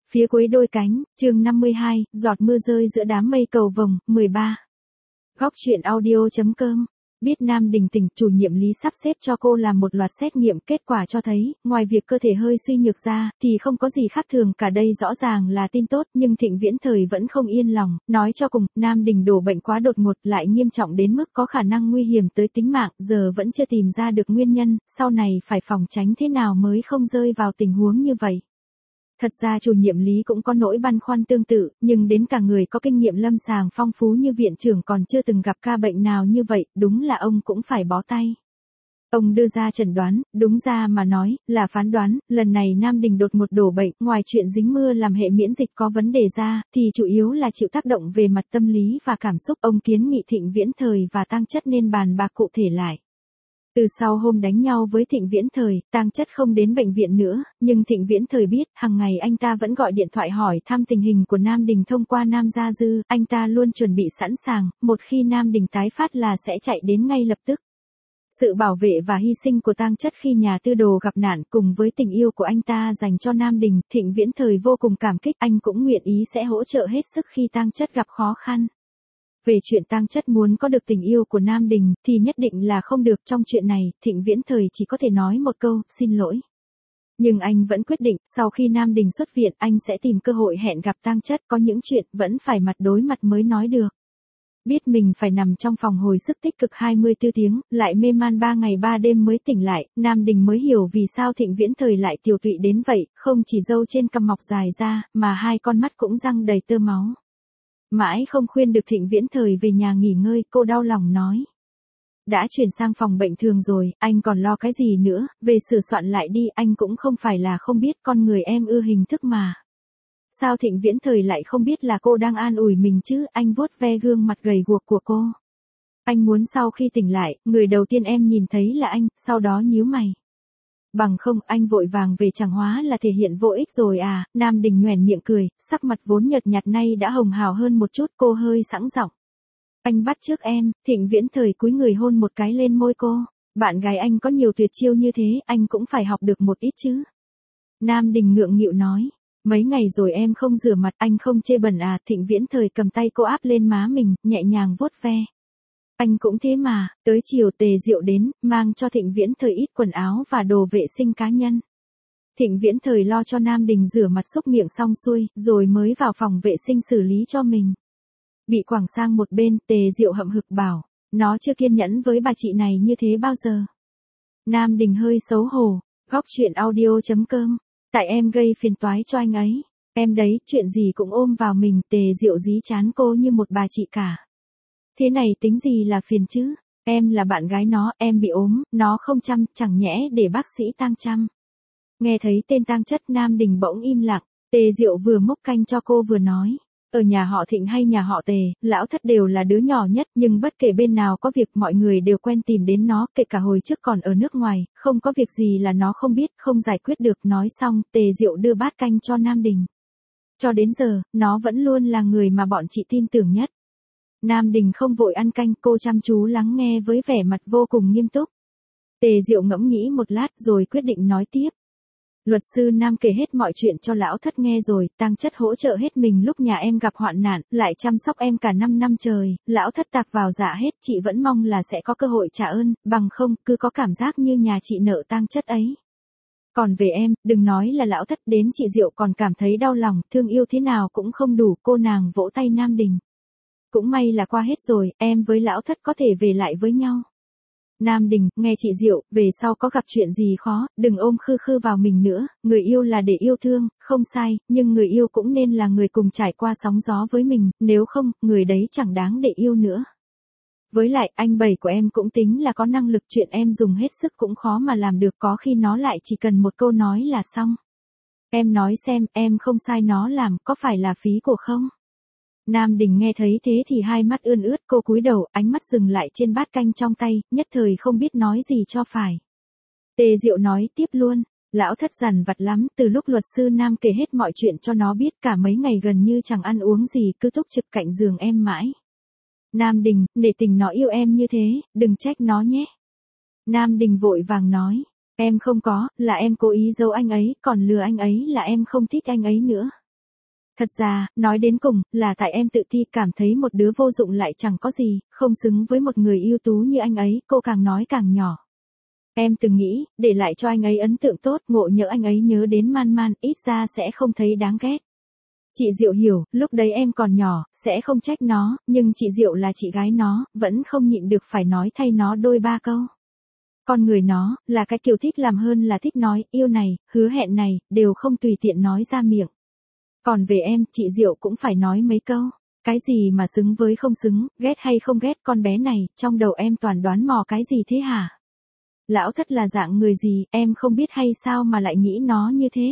Phía cuối đôi cánh, chương 52, giọt mưa rơi giữa đám mây cầu vồng, 13. Góc truyện audio.com. Biết Nam Đình tỉnh, chủ nhiệm Lý sắp xếp cho cô làm một loạt xét nghiệm, kết quả cho thấy, ngoài việc cơ thể hơi suy nhược ra, thì không có gì khác thường cả, đây rõ ràng là tin tốt, nhưng Thịnh Viễn Thời vẫn không yên lòng, nói cho cùng, Nam Đình đổ bệnh quá đột ngột, lại nghiêm trọng đến mức có khả năng nguy hiểm tới tính mạng, giờ vẫn chưa tìm ra được nguyên nhân, sau này phải phòng tránh thế nào mới không rơi vào tình huống như vậy. Thật ra chủ nhiệm Lý cũng có nỗi băn khoăn tương tự, nhưng đến cả người có kinh nghiệm lâm sàng phong phú như viện trưởng còn chưa từng gặp ca bệnh nào như vậy, đúng là ông cũng phải bó tay. Ông đưa ra chẩn đoán, đúng ra mà nói, là phán đoán, lần này Nam Đình đột ngột đổ bệnh, ngoài chuyện dính mưa làm hệ miễn dịch có vấn đề ra, thì chủ yếu là chịu tác động về mặt tâm lý và cảm xúc. Ông kiến nghị Thịnh Viễn Thời và Tang Chất nên bàn bạc cụ thể lại. Từ sau hôm đánh nhau với Thịnh Viễn Thời, Tang Chất không đến bệnh viện nữa, nhưng Thịnh Viễn Thời biết, hàng ngày anh ta vẫn gọi điện thoại hỏi thăm tình hình của Nam Đình thông qua Nam Gia Dư, anh ta luôn chuẩn bị sẵn sàng, một khi Nam Đình tái phát là sẽ chạy đến ngay lập tức. Sự bảo vệ và hy sinh của Tang Chất khi nhà tư đồ gặp nạn cùng với tình yêu của anh ta dành cho Nam Đình, Thịnh Viễn Thời vô cùng cảm kích, anh cũng nguyện ý sẽ hỗ trợ hết sức khi Tang Chất gặp khó khăn. Về chuyện Tang Chất muốn có được tình yêu của Nam Đình thì nhất định là không được, trong chuyện này, Thịnh Viễn Thời chỉ có thể nói một câu, xin lỗi. Nhưng anh vẫn quyết định, sau khi Nam Đình xuất viện, anh sẽ tìm cơ hội hẹn gặp Tang Chất, có những chuyện vẫn phải mặt đối mặt mới nói được. Biết mình phải nằm trong phòng hồi sức tích cực 24 tiếng, lại mê man 3 ngày 3 đêm mới tỉnh lại, Nam Đình mới hiểu vì sao Thịnh Viễn Thời lại tiều tụy đến vậy, không chỉ râu trên cằm mọc dài ra, mà hai con mắt cũng răng đầy tơ máu. Mãi không khuyên được Thịnh Viễn Thời về nhà nghỉ ngơi, cô đau lòng nói. Đã chuyển sang phòng bệnh thường rồi, anh còn lo cái gì nữa, về sửa soạn lại đi, anh cũng không phải là không biết con người em ưa hình thức mà. Sao Thịnh Viễn Thời lại không biết là cô đang an ủi mình chứ, anh vuốt ve gương mặt gầy guộc của cô. Anh muốn sau khi tỉnh lại, người đầu tiên em nhìn thấy là anh, sau đó nhíu mày. Bằng không, anh vội vàng về chẳng hóa là thể hiện vô ích rồi à, Nam Đình nhoẻn miệng cười, sắc mặt vốn nhợt nhạt nay đã hồng hào hơn một chút, cô hơi sẵn giọng. Anh bắt chước em, Thịnh Viễn Thời cúi người hôn một cái lên môi cô, bạn gái anh có nhiều tuyệt chiêu như thế, anh cũng phải học được một ít chứ. Nam Đình ngượng nghịu nói, mấy ngày rồi em không rửa mặt, anh không chê bẩn à, Thịnh Viễn Thời cầm tay cô áp lên má mình, nhẹ nhàng vuốt ve. Anh cũng thế mà, tới chiều Tề Diệu đến, mang cho Thịnh Viễn Thời ít quần áo và đồ vệ sinh cá nhân. Thịnh Viễn Thời lo cho Nam Đình rửa mặt xúc miệng xong xuôi, rồi mới vào phòng vệ sinh xử lý cho mình. Bị quẳng sang một bên, Tề Diệu hậm hực bảo, nó chưa kiên nhẫn với bà chị này như thế bao giờ. Nam Đình hơi xấu hổ, góc truyện audio.com, tại em gây phiền toái cho anh ấy, em đấy, chuyện gì cũng ôm vào mình, Tề Diệu dí chán cô như một bà chị cả. Thế này tính gì là phiền chứ, em là bạn gái nó, em bị ốm, nó không chăm, chẳng nhẽ để bác sĩ Tang chăm. Nghe thấy tên Tang Chất, Nam Đình bỗng im lặng, Tề Diệu vừa múc canh cho cô vừa nói. Ở nhà họ Thịnh hay nhà họ Tề, lão thất đều là đứa nhỏ nhất, nhưng bất kể bên nào có việc mọi người đều quen tìm đến nó, kể cả hồi trước còn ở nước ngoài, không có việc gì là nó không biết, không giải quyết được. Nói xong, Tề Diệu đưa bát canh cho Nam Đình. Cho đến giờ, nó vẫn luôn là người mà bọn chị tin tưởng nhất. Nam Đình không vội ăn canh, cô chăm chú lắng nghe với vẻ mặt vô cùng nghiêm túc. Tề Diệu ngẫm nghĩ một lát rồi quyết định nói tiếp. Luật sư Nam kể hết mọi chuyện cho lão thất nghe rồi, Tang Chất hỗ trợ hết mình lúc nhà em gặp hoạn nạn, lại chăm sóc em cả 5 năm trời, lão thất tạc vào dạ hết, chị vẫn mong là sẽ có cơ hội trả ơn, bằng không, cứ có cảm giác như nhà chị nợ Tang Chất ấy. Còn về em, đừng nói là lão thất, đến chị Diệu còn cảm thấy đau lòng, thương yêu thế nào cũng không đủ, cô nàng vỗ tay Nam Đình. Cũng may là qua hết rồi, em với lão thất có thể về lại với nhau. Nam Đình, nghe chị Diệu, về sau có gặp chuyện gì khó, đừng ôm khư khư vào mình nữa, người yêu là để yêu thương, không sai, nhưng người yêu cũng nên là người cùng trải qua sóng gió với mình, nếu không, người đấy chẳng đáng để yêu nữa. Với lại, anh Bảy của em cũng tính là có năng lực, chuyện em dùng hết sức cũng khó mà làm được, có khi nó lại chỉ cần một câu nói là xong. Em nói xem, em không sai nó làm, có phải là phí của không? Nam Đình nghe thấy thế thì hai mắt ươn ướt, cô cúi đầu, ánh mắt dừng lại trên bát canh trong tay, nhất thời không biết nói gì cho phải. Tề Diệu nói tiếp luôn, lão thất dằn vặt lắm, từ lúc luật sư Nam kể hết mọi chuyện cho nó biết, cả mấy ngày gần như chẳng ăn uống gì, cứ túc trực cạnh giường em mãi. Nam Đình, nể tình nó yêu em như thế, đừng trách nó nhé. Nam Đình vội vàng nói, em không có, là em cố ý giấu anh ấy, còn lừa anh ấy là em không thích anh ấy nữa. Thật ra, nói đến cùng, là tại em tự ti cảm thấy một đứa vô dụng lại chẳng có gì, không xứng với một người ưu tú như anh ấy, cô càng nói càng nhỏ. Em từng nghĩ, để lại cho anh ấy ấn tượng tốt, ngộ nhỡ anh ấy nhớ đến Man Man, ít ra sẽ không thấy đáng ghét. Chị Diệu hiểu, lúc đấy em còn nhỏ, sẽ không trách nó, nhưng chị Diệu là chị gái nó, vẫn không nhịn được phải nói thay nó đôi ba câu. Con người nó, là cái kiểu thích làm hơn là thích nói, yêu này, hứa hẹn này, đều không tùy tiện nói ra miệng. Còn về em, chị Diệu cũng phải nói mấy câu. Cái gì mà xứng với không xứng, ghét hay không ghét con bé này, trong đầu em toàn đoán mò cái gì thế hả? Lão Thất là dạng người gì, em không biết hay sao mà lại nghĩ nó như thế?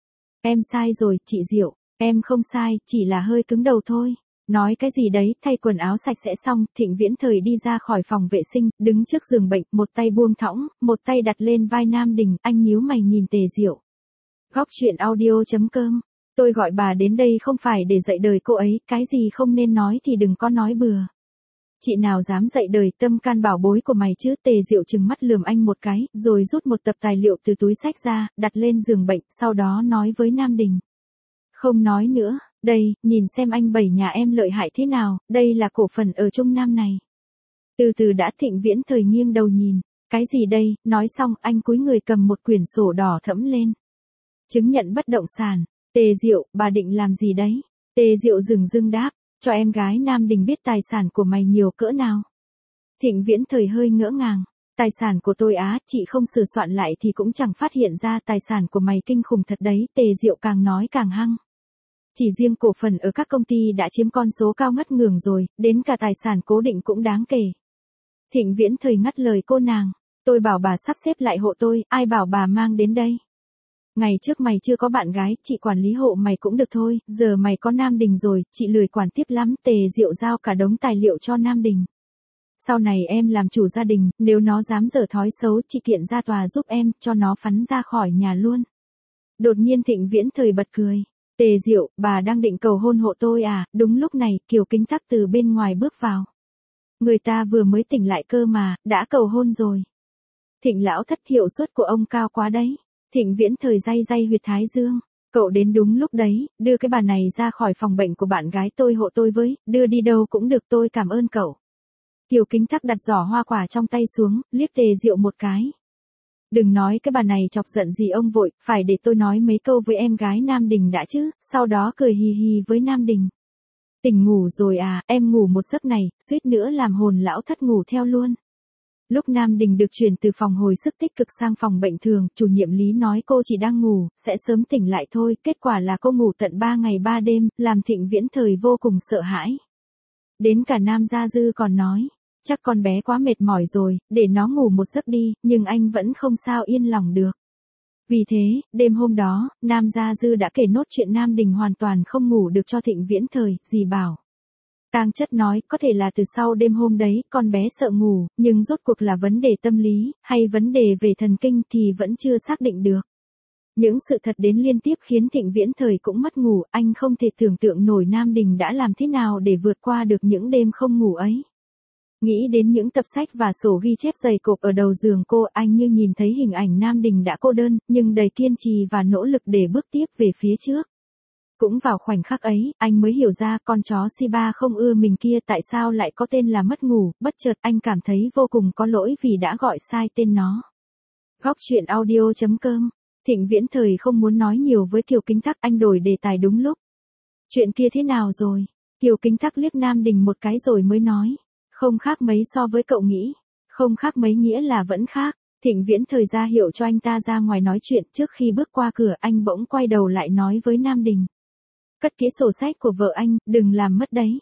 Em sai rồi, chị Diệu, em không sai, chỉ là hơi cứng đầu thôi. Nói cái gì đấy, thay quần áo sạch sẽ xong, Thịnh Viễn Thời đi ra khỏi phòng vệ sinh, đứng trước giường bệnh, một tay buông thõng, một tay đặt lên vai Nam Đình, anh nhíu mày nhìn Tề Diệu. Góc truyện audio.com. Tôi gọi bà đến đây không phải để dạy đời cô ấy, cái gì không nên nói thì đừng có nói bừa. Chị nào dám dạy đời tâm can bảo bối của mày chứ? Tề Diệu trừng mắt lườm anh một cái, rồi rút một tập tài liệu từ túi xách ra, đặt lên giường bệnh, sau đó nói với Nam Đình. Không nói nữa, đây, nhìn xem anh bảy nhà em lợi hại thế nào, đây là cổ phần ở Trung Nam này. Từ từ đã. Thịnh Viễn Thời nghiêng đầu nhìn, cái gì đây? Nói xong anh cúi người cầm một quyển sổ đỏ thẫm lên. Chứng nhận bất động sản. Tề Diệu, bà định làm gì đấy? Tề Diệu dửng dưng đáp, cho em gái Nam Đình biết tài sản của mày nhiều cỡ nào. Thịnh Viễn Thời hơi ngỡ ngàng, tài sản của tôi á, chị không sửa soạn lại thì cũng chẳng phát hiện ra tài sản của mày kinh khủng thật đấy. Tề Diệu càng nói càng hăng. Chỉ riêng cổ phần ở các công ty đã chiếm con số cao ngất ngưởng rồi, đến cả tài sản cố định cũng đáng kể. Thịnh Viễn Thời ngắt lời cô nàng, tôi bảo bà sắp xếp lại hộ tôi, ai bảo bà mang đến đây. Ngày trước mày chưa có bạn gái, chị quản lý hộ mày cũng được thôi, giờ mày có Nam Đình rồi, chị lười quản tiếp lắm. Tề Diệu giao cả đống tài liệu cho Nam Đình. Sau này em làm chủ gia đình, nếu nó dám dở thói xấu, chị kiện ra tòa giúp em, cho nó phắn ra khỏi nhà luôn. Đột nhiên Thịnh Viễn Thời bật cười. Tề Diệu, bà đang định cầu hôn hộ tôi à? Đúng lúc này, Kiều Kính Tắc từ bên ngoài bước vào. Người ta vừa mới tỉnh lại cơ mà, đã cầu hôn rồi. Thịnh lão thất, hiệu suất của ông cao quá đấy. Thịnh Viễn Thời day day huyệt thái dương. Cậu đến đúng lúc đấy, đưa cái bà này ra khỏi phòng bệnh của bạn gái tôi hộ tôi với, đưa đi đâu cũng được, tôi cảm ơn cậu. Kiều Kính Tắc đặt giỏ hoa quả trong tay xuống, liếc Tề Diệu một cái. Đừng nói cái bà này chọc giận gì ông vội, phải để tôi nói mấy câu với em gái Nam Đình đã chứ. Sau đó cười hì hì với Nam Đình. Tỉnh ngủ rồi à, em ngủ một giấc này, suýt nữa làm hồn lão thất ngủ theo luôn. Lúc Nam Đình được chuyển từ phòng hồi sức tích cực sang phòng bệnh thường, chủ nhiệm Lý nói cô chỉ đang ngủ, sẽ sớm tỉnh lại thôi, kết quả là cô ngủ tận 3 ngày 3 đêm, làm Thịnh Viễn Thời vô cùng sợ hãi. Đến cả Nam Gia Dư còn nói, chắc con bé quá mệt mỏi rồi, để nó ngủ một giấc đi, nhưng anh vẫn không sao yên lòng được. Vì thế, đêm hôm đó, Nam Gia Dư đã kể nốt chuyện Nam Đình hoàn toàn không ngủ được cho Thịnh Viễn Thời, dì bảo. Tang Chất nói, có thể là từ sau đêm hôm đấy, con bé sợ ngủ, nhưng rốt cuộc là vấn đề tâm lý, hay vấn đề về thần kinh thì vẫn chưa xác định được. Những sự thật đến liên tiếp khiến Thịnh Viễn Thời cũng mất ngủ, anh không thể tưởng tượng nổi Nam Đình đã làm thế nào để vượt qua được những đêm không ngủ ấy. Nghĩ đến những tập sách và sổ ghi chép dày cộp ở đầu giường cô, anh như nhìn thấy hình ảnh Nam Đình đã cô đơn, nhưng đầy kiên trì và nỗ lực để bước tiếp về phía trước. Cũng vào khoảnh khắc ấy, anh mới hiểu ra con chó Shiba không ưa mình kia tại sao lại có tên là mất ngủ, bất chợt anh cảm thấy vô cùng có lỗi vì đã gọi sai tên nó. Góc truyện audio.com. Thịnh Viễn Thời không muốn nói nhiều với Kiều Kính Tắc, anh đổi đề tài đúng lúc. Chuyện kia thế nào rồi? Kiều Kính Tắc liếc Nam Đình một cái rồi mới nói. Không khác mấy so với cậu nghĩ. Không khác mấy nghĩa là vẫn khác. Thịnh Viễn Thời ra hiệu cho anh ta ra ngoài nói chuyện, trước khi bước qua cửa anh bỗng quay đầu lại nói với Nam Đình. Cất kỹ sổ sách của vợ anh, đừng làm mất đấy.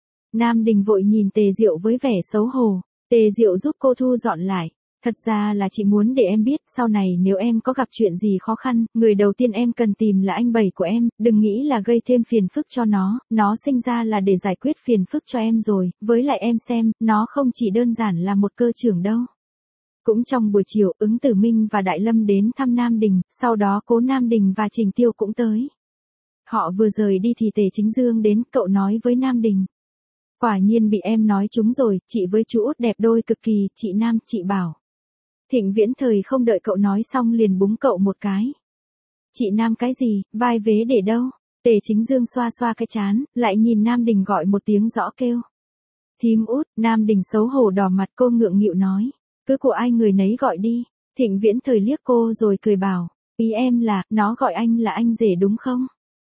Nam Đình vội nhìn Tề Diệu với vẻ xấu hổ. Tề Diệu giúp cô thu dọn lại. Thật ra là chị muốn để em biết, sau này nếu em có gặp chuyện gì khó khăn, người đầu tiên em cần tìm là anh bảy của em, đừng nghĩ là gây thêm phiền phức cho nó sinh ra là để giải quyết phiền phức cho em rồi, với lại em xem, nó không chỉ đơn giản là một cơ trưởng đâu. Cũng trong buổi chiều, Ứng Tử Minh và Đại Lâm đến thăm Nam Đình, sau đó Cố Nam Đình và Trình Tiêu cũng tới. Họ vừa rời đi thì Tề Chính Dương đến, cậu nói với Nam Đình. Quả nhiên bị em nói trúng rồi, chị với chú Út đẹp đôi cực kỳ, chị Nam, chị bảo. Thịnh Viễn Thời không đợi cậu nói xong liền búng cậu một cái. Chị Nam cái gì, vai vế để đâu? Tề Chính Dương xoa xoa cái trán, lại nhìn Nam Đình gọi một tiếng rõ kêu. Thím út, Nam Đình xấu hổ đỏ mặt, cô ngượng nghịu nói. Cứ của ai người nấy gọi đi. Thịnh Viễn Thời liếc cô rồi cười bảo. Ý em là, nó gọi anh là anh rể đúng không?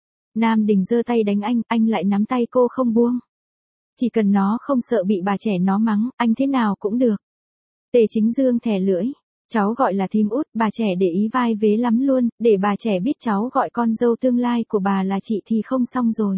Nam Đình giơ tay đánh anh lại nắm tay cô không buông. Chỉ cần nó không sợ bị bà trẻ nó mắng, anh thế nào cũng được. Tề Chính Dương thè lưỡi. Cháu gọi là thím út, bà trẻ để ý vai vế lắm luôn, để bà trẻ biết cháu gọi con dâu tương lai của bà là chị thì không xong rồi.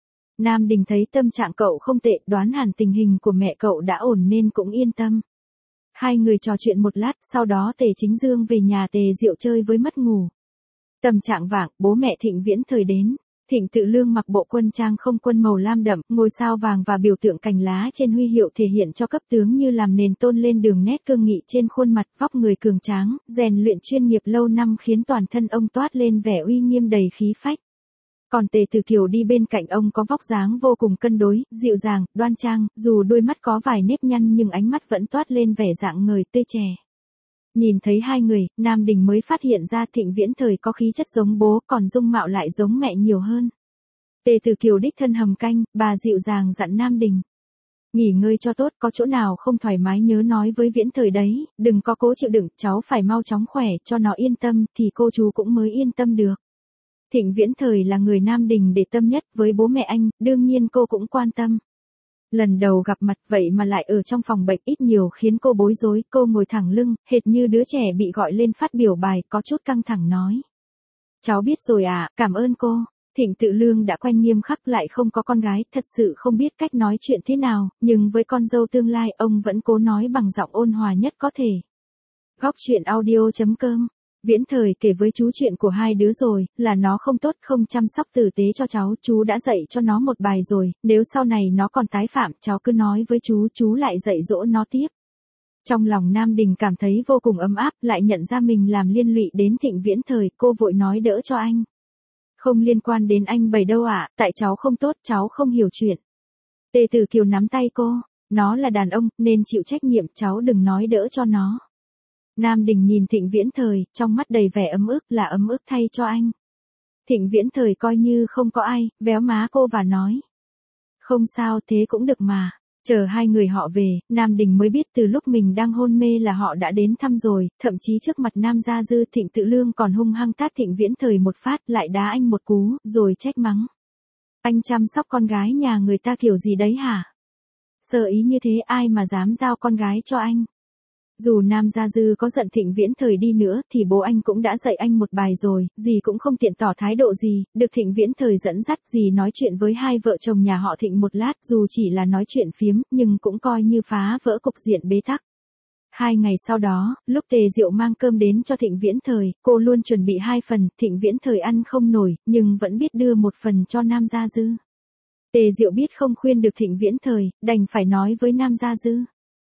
Nam Đình thấy tâm trạng cậu không tệ, đoán hẳn tình hình của mẹ cậu đã ổn nên cũng yên tâm. Hai người trò chuyện một lát, sau đó Tề Chính Dương về nhà Tề Diệu chơi với mất ngủ. Tầm trạng vạng, bố mẹ Thịnh Viễn Thời đến. Thịnh Tự Lương mặc bộ quân trang không quân màu lam đậm, ngôi sao vàng và biểu tượng cành lá trên huy hiệu thể hiện cho cấp tướng như làm nền tôn lên đường nét cương nghị trên khuôn mặt, vóc người cường tráng, rèn luyện chuyên nghiệp lâu năm khiến toàn thân ông toát lên vẻ uy nghiêm đầy khí phách. Còn Tề Từ Kiều đi bên cạnh ông có vóc dáng vô cùng cân đối, dịu dàng, đoan trang, dù đôi mắt có vài nếp nhăn nhưng ánh mắt vẫn toát lên vẻ rạng ngời tươi trẻ. Nhìn thấy hai người, Nam Đình mới phát hiện ra Thịnh Viễn Thời có khí chất giống bố, còn dung mạo lại giống mẹ nhiều hơn. Tề Từ Kiều đích thân hầm canh, bà dịu dàng dặn Nam Đình. Nghỉ ngơi cho tốt, có chỗ nào không thoải mái nhớ nói với Viễn Thời đấy, đừng có cố chịu đựng, cháu phải mau chóng khỏe, cho nó yên tâm, thì cô chú cũng mới yên tâm được. Thịnh Viễn Thời là người Nam Đình để tâm nhất với bố mẹ anh, đương nhiên cô cũng quan tâm. Lần đầu gặp mặt vậy mà lại ở trong phòng bệnh ít nhiều khiến cô bối rối, cô ngồi thẳng lưng, hệt như đứa trẻ bị gọi lên phát biểu bài, có chút căng thẳng nói. Cháu biết rồi à, cảm ơn cô. Thịnh Tự Lương đã quen nghiêm khắc lại không có con gái, thật sự không biết cách nói chuyện thế nào, nhưng với con dâu tương lai ông vẫn cố nói bằng giọng ôn hòa nhất có thể. Góc truyện audio.com. Viễn Thời kể với chú chuyện của hai đứa rồi, là nó không tốt không chăm sóc tử tế cho cháu, chú đã dạy cho nó một bài rồi, nếu sau này nó còn tái phạm, cháu cứ nói với chú lại dạy dỗ nó tiếp. Trong lòng Nam Đình cảm thấy vô cùng ấm áp, lại nhận ra mình làm liên lụy đến Thịnh Viễn Thời, cô vội nói đỡ cho anh. Không liên quan đến anh Bảy đâu ạ, tại cháu không tốt, cháu không hiểu chuyện. Tề Tử Kiều nắm tay cô, nó là đàn ông, nên chịu trách nhiệm, cháu đừng nói đỡ cho nó. Nam Đình nhìn Thịnh Viễn Thời, trong mắt đầy vẻ ấm ức, là ấm ức thay cho anh. Thịnh Viễn Thời coi như không có ai, véo má cô và nói. Không sao, thế cũng được mà. Chờ hai người họ về, Nam Đình mới biết từ lúc mình đang hôn mê là họ đã đến thăm rồi, thậm chí trước mặt Nam Gia Dư Thịnh Tự Lương còn hung hăng tát Thịnh Viễn Thời một phát, lại đá anh một cú, rồi trách mắng. Anh chăm sóc con gái nhà người ta kiểu gì đấy hả? Sơ ý như thế ai mà dám giao con gái cho anh? Dù Nam Gia Dư có giận Thịnh Viễn Thời đi nữa thì bố anh cũng đã dạy anh một bài rồi, dì cũng không tiện tỏ thái độ gì, được Thịnh Viễn Thời dẫn dắt dì nói chuyện với hai vợ chồng nhà họ Thịnh một lát, dù chỉ là nói chuyện phiếm, nhưng cũng coi như phá vỡ cục diện bế tắc. 2 ngày sau đó, lúc Tề Diệu mang cơm đến cho Thịnh Viễn Thời, cô luôn chuẩn bị 2 phần, Thịnh Viễn Thời ăn không nổi, nhưng vẫn biết đưa một phần cho Nam Gia Dư. Tề Diệu biết không khuyên được Thịnh Viễn Thời, đành phải nói với Nam Gia Dư.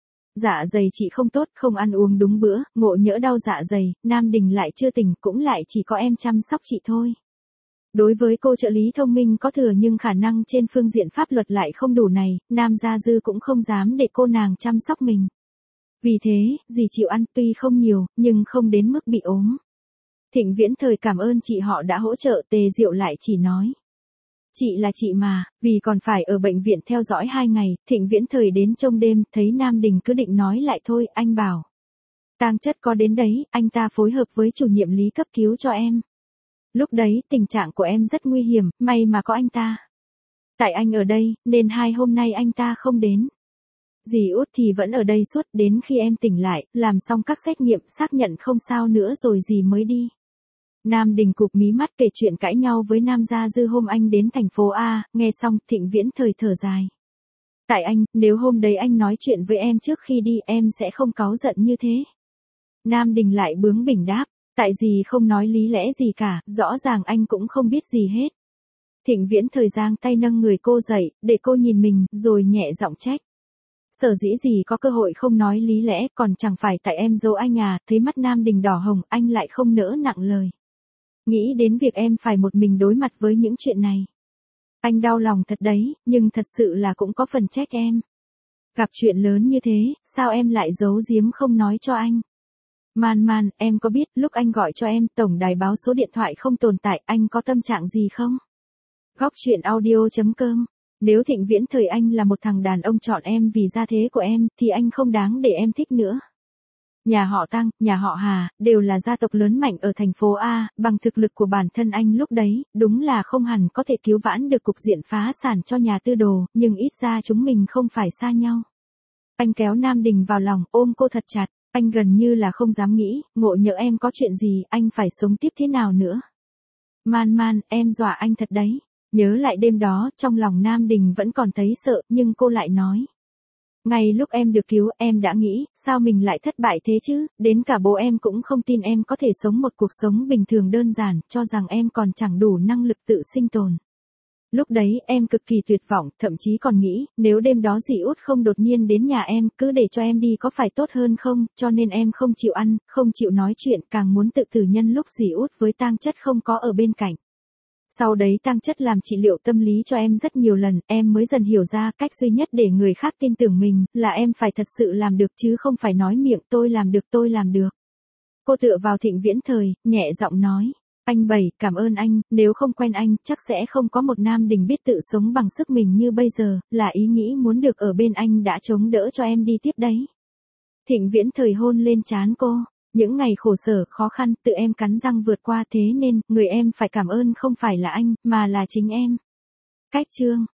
Dạ dày chị không tốt, không ăn uống đúng bữa, ngộ nhỡ đau dạ dày, Nam Đình lại chưa tỉnh, cũng lại chỉ có em chăm sóc chị thôi. Đối với cô trợ lý thông minh có thừa nhưng khả năng trên phương diện pháp luật lại không đủ này, Nam Gia Dư cũng không dám để cô nàng chăm sóc mình. Vì thế, dì chịu ăn tuy không nhiều, nhưng không đến mức bị ốm. Thịnh Viễn Thời cảm ơn chị họ đã hỗ trợ, Tề Diệu lại chỉ nói. Chị là chị mà, vì còn phải ở bệnh viện theo dõi 2 ngày, Thịnh Viễn Thời đến trông đêm, thấy Nam Đình cứ định nói lại thôi, anh bảo. Tang chất có đến đấy, anh ta phối hợp với chủ nhiệm lý cấp cứu cho em. Lúc đấy, tình trạng của em rất nguy hiểm, may mà có anh ta. Tại anh ở đây, nên 2 hôm nay anh ta không đến. Dì Út thì vẫn ở đây suốt đến khi em tỉnh lại, làm xong các xét nghiệm, xác nhận không sao nữa rồi dì mới đi. Nam Đình cụp mí mắt kể chuyện cãi nhau với Nam Gia Dư hôm anh đến thành phố A, nghe xong Thịnh Viễn Thời thở dài. Tại anh, nếu hôm đấy anh nói chuyện với em trước khi đi em sẽ không cáu giận như thế. Nam Đình lại bướng bỉnh đáp, tại dì không nói lý lẽ gì cả, rõ ràng anh cũng không biết gì hết. Thịnh Viễn Thời giang tay nâng người cô dậy, để cô nhìn mình, rồi nhẹ giọng trách. Sở dĩ gì có cơ hội không nói lý lẽ, còn chẳng phải tại em giấu anh à, thấy mắt Nam Đình đỏ hồng, anh lại không nỡ nặng lời. Nghĩ đến việc em phải một mình đối mặt với những chuyện này. Anh đau lòng thật đấy, nhưng thật sự là cũng có phần trách em. Gặp chuyện lớn như thế, sao em lại giấu giếm không nói cho anh? Man, em có biết lúc anh gọi cho em, tổng đài báo số điện thoại không tồn tại, anh có tâm trạng gì không? Góc truyện audio.com. Nếu Thịnh Viễn Thời anh là một thằng đàn ông chọn em vì gia thế của em, thì anh không đáng để em thích nữa. Nhà họ Tăng, nhà họ Hà, đều là gia tộc lớn mạnh ở thành phố A, bằng thực lực của bản thân anh lúc đấy, đúng là không hẳn có thể cứu vãn được cục diện phá sản cho nhà Tư Đồ, nhưng ít ra chúng mình không phải xa nhau. Anh kéo Nam Đình vào lòng, ôm cô thật chặt, anh gần như là không dám nghĩ, ngộ nhỡ em có chuyện gì, anh phải sống tiếp thế nào nữa. Man Man, em dọa anh thật đấy. Nhớ lại đêm đó, trong lòng Nam Đình vẫn còn thấy sợ, nhưng cô lại nói. Ngay lúc em được cứu, em đã nghĩ, sao mình lại thất bại thế chứ, đến cả bố em cũng không tin em có thể sống một cuộc sống bình thường đơn giản, cho rằng em còn chẳng đủ năng lực tự sinh tồn. Lúc đấy em cực kỳ tuyệt vọng, thậm chí còn nghĩ, nếu đêm đó dì Út không đột nhiên đến nhà em, cứ để cho em đi có phải tốt hơn không, cho nên em không chịu ăn, không chịu nói chuyện, càng muốn tự tử nhân lúc dì Út với Tang Chất không có ở bên cạnh. Sau đấy Tang Chất làm trị liệu tâm lý cho em rất nhiều lần, em mới dần hiểu ra cách duy nhất để người khác tin tưởng mình, là em phải thật sự làm được chứ không phải nói miệng tôi làm được tôi làm được. Cô tựa vào Thịnh Viễn Thời, nhẹ giọng nói. Anh Bảy, cảm ơn anh, nếu không quen anh, chắc sẽ không có một Nam Đình biết tự sống bằng sức mình như bây giờ, là ý nghĩ muốn được ở bên anh đã chống đỡ cho em đi tiếp đấy. Thịnh Viễn Thời hôn lên trán cô, những ngày khổ sở, khó khăn, tự em cắn răng vượt qua thế nên, người em phải cảm ơn không phải là anh, mà là chính em. Cách chương